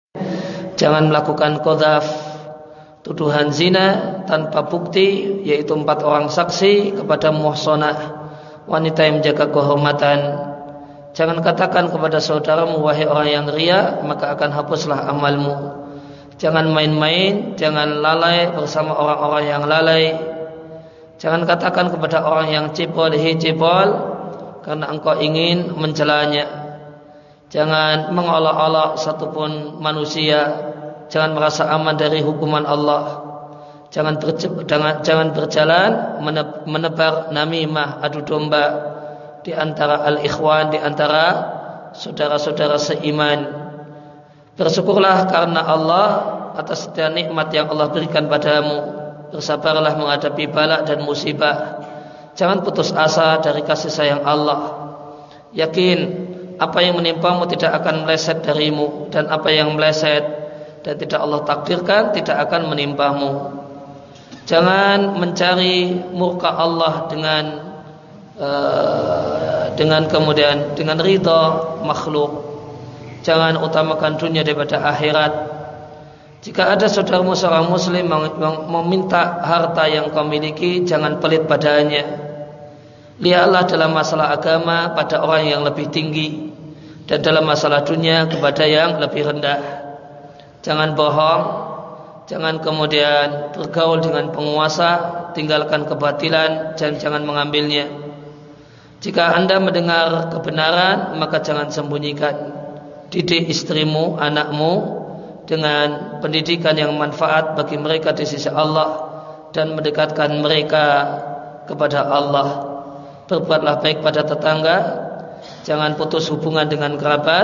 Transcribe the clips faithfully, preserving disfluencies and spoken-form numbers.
Jangan melakukan qadzaf, tuduhan zina tanpa bukti, yaitu empat orang saksi kepada muhsanah, wanita yang menjaga kehormatan. Jangan katakan kepada saudaramu, wahai orang yang riya, maka akan hapuslah amalmu. Jangan main-main, jangan lalai bersama orang-orang yang lalai. Jangan katakan kepada orang yang cebol, hei cebol, karena engkau ingin mencelanya. Jangan mengolok-olok satupun manusia. Jangan merasa aman dari hukuman Allah. Jangan jangan, jangan berjalan menebar namimah, adu domba di antara al-ikhwan, di antara saudara-saudara seiman. Bersyukurlah karena Allah atas setiap nikmat yang Allah berikan padamu. Bersabarlah menghadapi bala dan musibah. Jangan putus asa dari kasih sayang Allah. Yakin apa yang menimpamu tidak akan meleset darimu, dan apa yang meleset dan tidak Allah takdirkan tidak akan menimpamu. Jangan mencari murka Allah dengan uh, dengan kemudian dengan ridha makhluk. Jangan utamakan dunia daripada akhirat. Jika ada saudaramu seorang muslim meminta harta yang kau miliki, jangan pelit padanya. Lihatlah dalam masalah agama pada orang yang lebih tinggi, dan dalam masalah dunia kepada yang lebih rendah. Jangan bohong, jangan kemudian bergaul dengan penguasa, tinggalkan kebatilan dan jangan mengambilnya. Jika anda mendengar kebenaran, maka jangan sembunyikan. Didik istrimu, anakmu dengan pendidikan yang manfaat bagi mereka di sisi Allah dan mendekatkan mereka kepada Allah. Berbuatlah baik pada tetangga, jangan putus hubungan dengan kerabat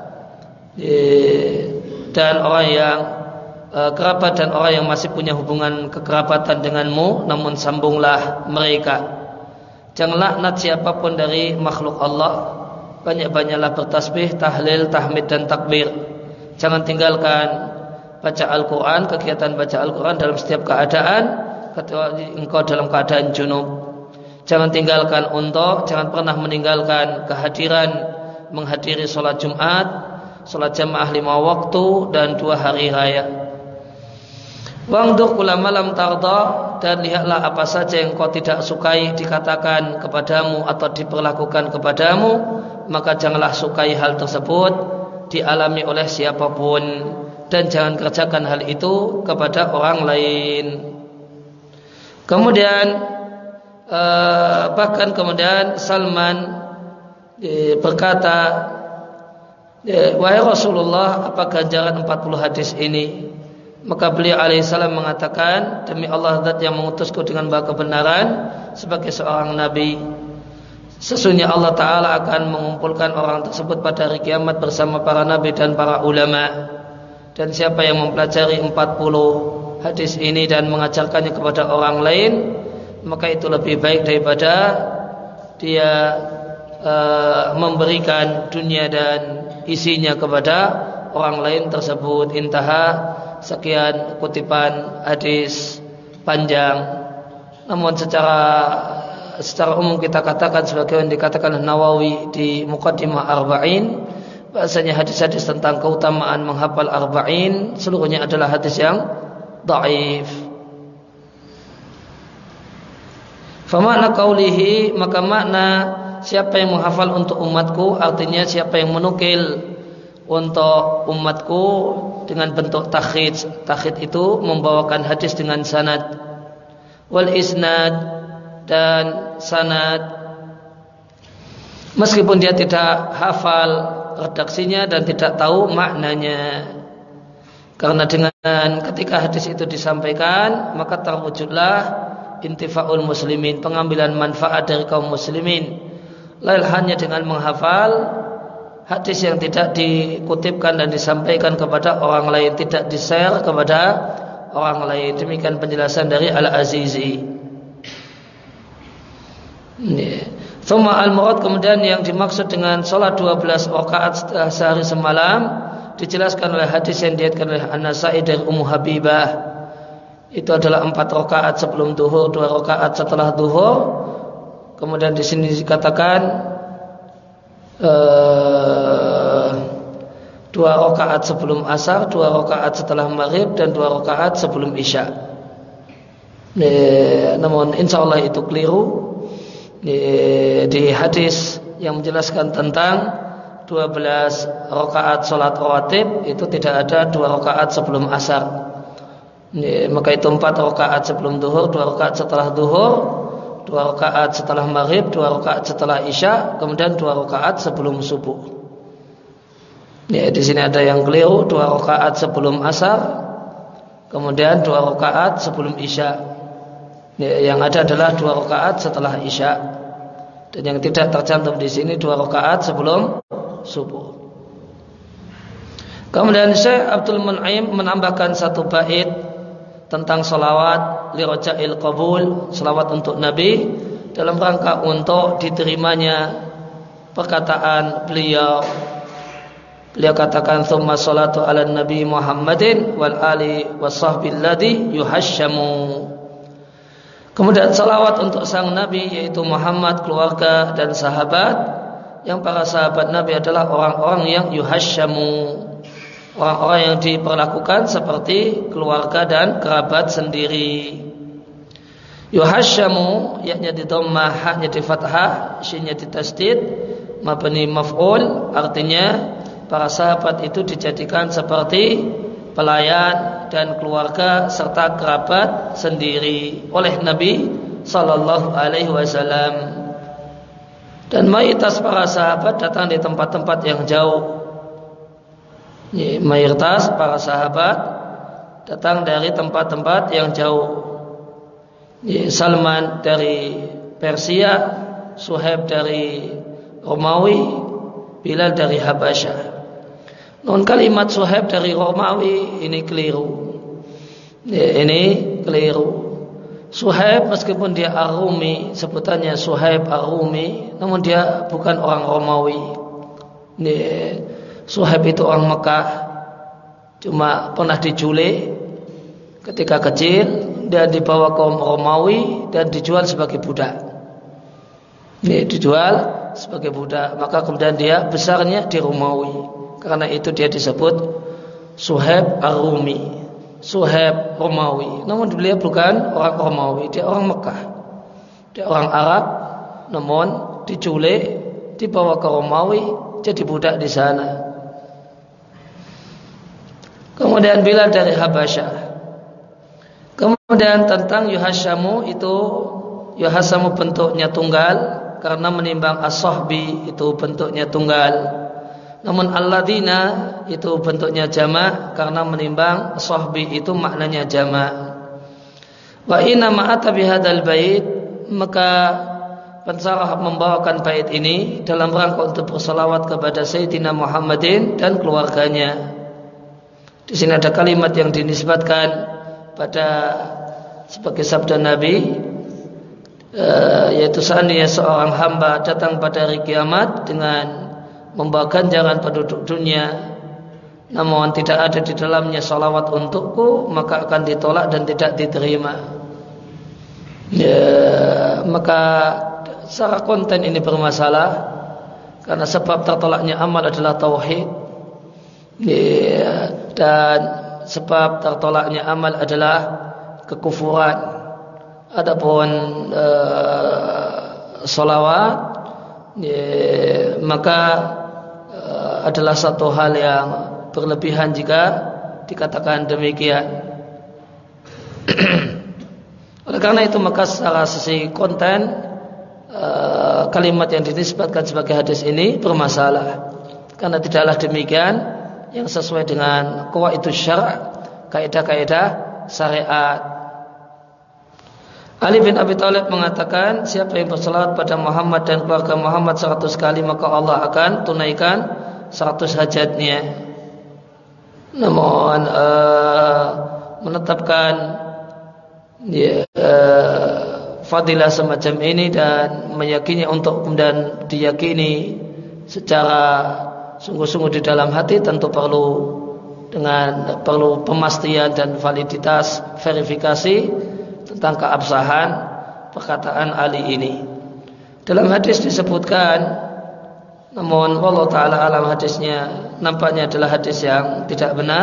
dan orang yang kerabat dan orang yang masih punya hubungan kekerabatan denganmu, namun sambunglah mereka. Jangan laknat siapapun dari makhluk Allah. Banyak-banyaklah bertasbih, tahlil, tahmid dan takbir. Jangan tinggalkan baca Al-Quran, kegiatan baca Al-Quran dalam setiap keadaan, kecuali engkau dalam keadaan junub. Jangan tinggalkan untuk, jangan pernah meninggalkan kehadiran, menghadiri sholat Jumat, sholat jamaah lima waktu dan dua hari raya. Wangdur kula malam tarda, dan lihatlah apa saja yang kau tidak sukai dikatakan kepadamu atau diperlakukan kepadamu, maka janganlah sukai hal tersebut dialami oleh siapapun, dan jangan kerjakan hal itu kepada orang lain. Kemudian eh, bahkan kemudian Salman eh, berkata, eh, wahai Rasulullah, apa ganjaran empat puluh hadis ini? Maka beliau alaihissalam mengatakan, demi Allah zat yang mengutusku dengan bawa kebenaran sebagai seorang nabi, sesungguhnya Allah Ta'ala akan mengumpulkan orang tersebut pada hari kiamat bersama para nabi dan para ulama. Dan siapa yang mempelajari empat puluh hadis ini dan mengajarkannya kepada orang lain, maka itu lebih baik daripada dia uh, memberikan dunia dan isinya kepada orang lain tersebut. Intaha. Sekian kutipan hadis panjang, namun secara secara umum kita katakan sebagaimana dikatakan Nawawi di Muqaddimah Arba'in, bahasanya hadis-hadis tentang keutamaan menghafal Arba'in seluruhnya adalah hadis yang dhaif. Famakna qaulihi, maka makna siapa yang menghafal untuk umatku, artinya siapa yang menukil untuk umatku dengan bentuk takhid. Takhid itu membawakan hadis dengan sanad, wal isnad dan sanad, meskipun dia tidak hafal redaksinya dan tidak tahu maknanya. Karena dengan ketika hadis itu disampaikan, maka terwujudlah intifaul muslimin, pengambilan manfaat dari kaum muslimin. Lain hanya dengan menghafal hadis yang tidak dikutipkan dan disampaikan kepada orang lain, tidak di-share kepada orang lain. Demikian penjelasan dari Al-Azizi. Thumma al-murad, kemudian yang dimaksud dengan salat dua belas rakaat setelah sehari semalam dijelaskan oleh hadis yang diriwayatkan oleh An-Nasa'i dari Ummu Habibah. Itu adalah empat rakaat sebelum duhur, dua rakaat setelah duhur. Kemudian di sini dikatakan Uh, dua rakaat sebelum asar, dua rakaat setelah maghrib, dan dua rakaat sebelum isya. E, namun insya Allah itu keliru. E, di hadis yang menjelaskan tentang dua belas rakaat salat rawatib itu tidak ada dua rakaat sebelum asar. E, maka itu empat rakaat sebelum duhur, dua rakaat setelah duhur, dua rakaat setelah maghrib, dua rakaat setelah isya, kemudian dua rakaat sebelum subuh. Ya, di sini ada yang keliru, dua rakaat sebelum asar, kemudian dua rakaat sebelum isya. Ya, yang ada adalah dua rakaat setelah isya. Dan yang tidak tercantum di sini dua rakaat sebelum subuh. Kemudian Syekh Abdul Mun'im menambahkan satu bait tentang salawat li raja'il qabul, salawat untuk Nabi dalam rangka untuk diterimanya perkataan beliau. Beliau katakan thumma salatu ala nabi Muhammadin wal ali washabbil ladzi yuhasyamu. Kemudian salawat untuk sang Nabi yaitu Muhammad, keluarga dan sahabat, yang para sahabat Nabi adalah orang-orang yang yuhasyamu, orang-orang yang diperlakukan seperti keluarga dan kerabat sendiri. Yuhasyamu yakni di dhammah, haknya di fathah, shinnya di tasdid, mabni maf'ul, artinya para sahabat itu dijadikan seperti pelayan dan keluarga serta kerabat sendiri oleh Nabi sallallahu alaihi wasallam. Dan mayoritas para sahabat datang di tempat-tempat yang jauh. Mayoritas para sahabat datang dari tempat-tempat yang jauh. Salman dari Persia, Suhaib dari Romawi, Bilal dari Habasyah. Non kalimat Suhaib dari Romawi ini keliru. Ini keliru. Suhaib meskipun dia Ar-Rumi, sebutannya Suhaib Ar-Rumi, namun dia bukan orang Romawi. Ini Suhaib itu orang Mekah, cuma pernah diculik ketika kecil dan dibawa ke Romawi dan dijual sebagai budak. Ini dijual sebagai budak, maka kemudian dia besarnya di Romawi. Karena itu dia disebut Suhaib Ar-Rumi, Suhaib Romawi. Namun beliau bukan orang Romawi, dia orang Mekah, dia orang Arab. Namun diculik, dibawa ke Romawi, jadi budak di sana. Kemudian Bilal dari Habasyah. Kemudian tentang yuhasyamu itu, yuhasyamu bentuknya tunggal karena menimbang as-sahbi itu bentuknya tunggal. Namun alladzina itu bentuknya jamak karena menimbang sahbi itu maknanya jamak. Wa inna ma'ata bihadzal bait, maka pensarah membawakan bait ini dalam rangka untuk bersalawat kepada Sayyidina Muhammadin dan keluarganya. Di sini ada kalimat yang dinisbatkan pada sebagai sabda Nabi, yaitu seandainya seorang hamba datang pada hari kiamat dengan membawa ganjaran penduduk dunia, namun tidak ada di dalamnya salawat untukku, maka akan ditolak dan tidak diterima. Ya, maka secara konten ini bermasalah karena sebab tertolaknya amal adalah tauhid, ya, dan sebab tertolaknya amal adalah kekufuran. Adapun uh, salawat, ya, maka adalah satu hal yang berlebihan jika dikatakan demikian. Oleh karena itu maka secara sisi konten kalimat yang dinisbatkan sebagai hadis ini bermasalah, karena tidaklah demikian yang sesuai dengan qawaidus syara', kaidah-kaidah syariat. Ali bin Abi Thalib mengatakan, siapa yang berselawat pada Muhammad dan keluarga Muhammad seratus kali, maka Allah akan tunaikan seratus hajatnya. Namun uh, menetapkan ya, uh, fadilah semacam ini dan meyakini untuk kemudian diyakini secara sungguh-sungguh di dalam hati tentu perlu dengan perlu pemastian dan validitas verifikasi tentang keabsahan perkataan Ali ini. Dalam hadis disebutkan Namun wallahu taala alam hadisnya nampaknya adalah hadis yang tidak benar.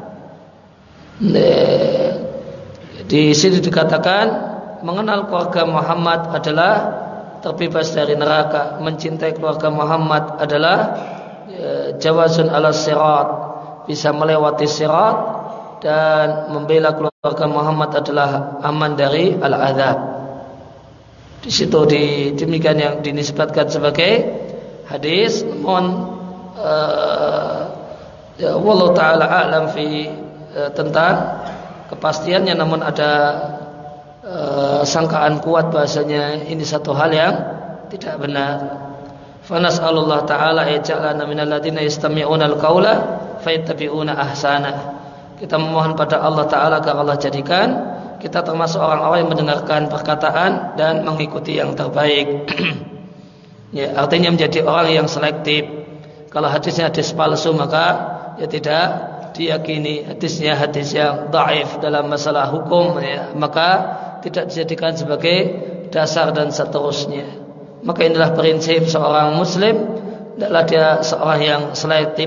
Di sini dikatakan mengenal keluarga Muhammad adalah terbebas dari neraka, mencintai keluarga Muhammad adalah jawazun ala sirat, bisa melewati sirat, dan membela keluarga Muhammad adalah aman dari al-azab. Di situ di demikian yang dinisbatkan sebagai hadis, namun uh, ya, wallahu taala a'lam fi uh, tentang kepastiannya, namun ada uh, sangkaan kuat bahasanya ini satu hal yang tidak benar. Fa nas'alullah taala yaj'alana minal ladzina yastami'una al-qaula fayattabi'una ahsana. Kita memohon pada Allah taala agar Allah jadikan kita termasuk orang-orang yang mendengarkan perkataan dan mengikuti yang terbaik. Ya, artinya menjadi orang yang selektif. Kalau hadisnya hadis palsu, maka ya tidak diyakini. Hadisnya hadis yang dhaif dalam masalah hukum, ya, maka tidak dijadikan sebagai dasar dan seterusnya. Maka inilah prinsip seorang muslim, adalah dia seorang yang selektif.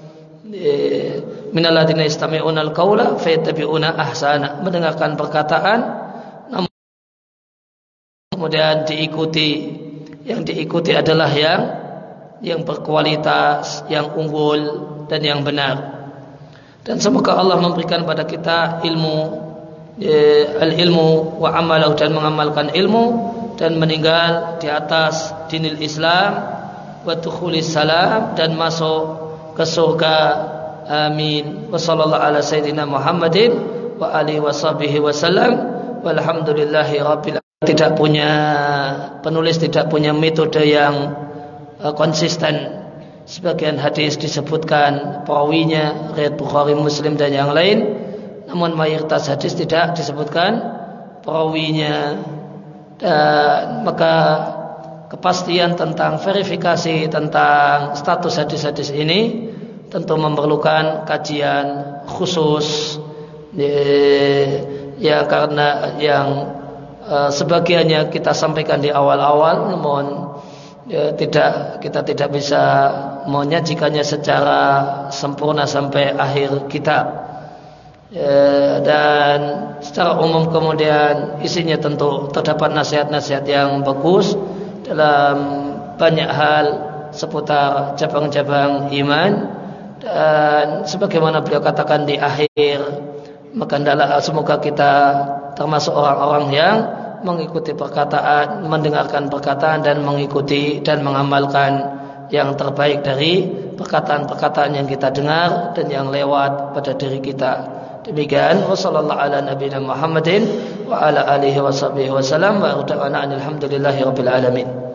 Minal ladzina yastami'una al-qaula fayattabi'una ahsana, mendengarkan perkataan namun kemudian diikuti. Yang diikuti adalah yang yang berkualitas, yang unggul dan yang benar. Dan semoga Allah memberikan pada kita ilmu, eh, al-ilmu wa amalahu, dan mengamalkan ilmu dan meninggal di atas dinil Islam, wa dukhulis salam, dan masuk ke surga. Amin. Wa sallallahu ala sayyidina Muhammadin wa alihi wa sahbihi wasallam. Walhamdulillahi rabbil alamin. Tidak punya penulis tidak punya metode yang uh, konsisten. Sebagian hadis disebutkan perawinya riwayat Bukhari, Muslim dan yang lain, namun mayoritas hadis tidak disebutkan perawinya. Dan maka kepastian tentang verifikasi tentang status hadis-hadis ini tentu memerlukan kajian khusus, ya, ya karena yang Uh, sebagiannya kita sampaikan di awal-awal, namun ya, tidak kita tidak bisa menyajikannya secara sempurna sampai akhir kitab. Ya, dan secara umum kemudian isinya tentu terdapat nasihat-nasihat yang bagus dalam banyak hal seputar cabang-cabang iman, dan sebagaimana beliau katakan di akhir, maka hendaklah semoga kita termasuk orang-orang yang mengikuti perkataan, mendengarkan perkataan dan mengikuti dan mengamalkan yang terbaik dari perkataan-perkataan yang kita dengar dan yang lewat pada diri kita. Demikian, wassallallahu ala nabiyina Muhammadin wa ala alihi wa sahbihi wasallam, wa alhamdulillahi rabbil alamin.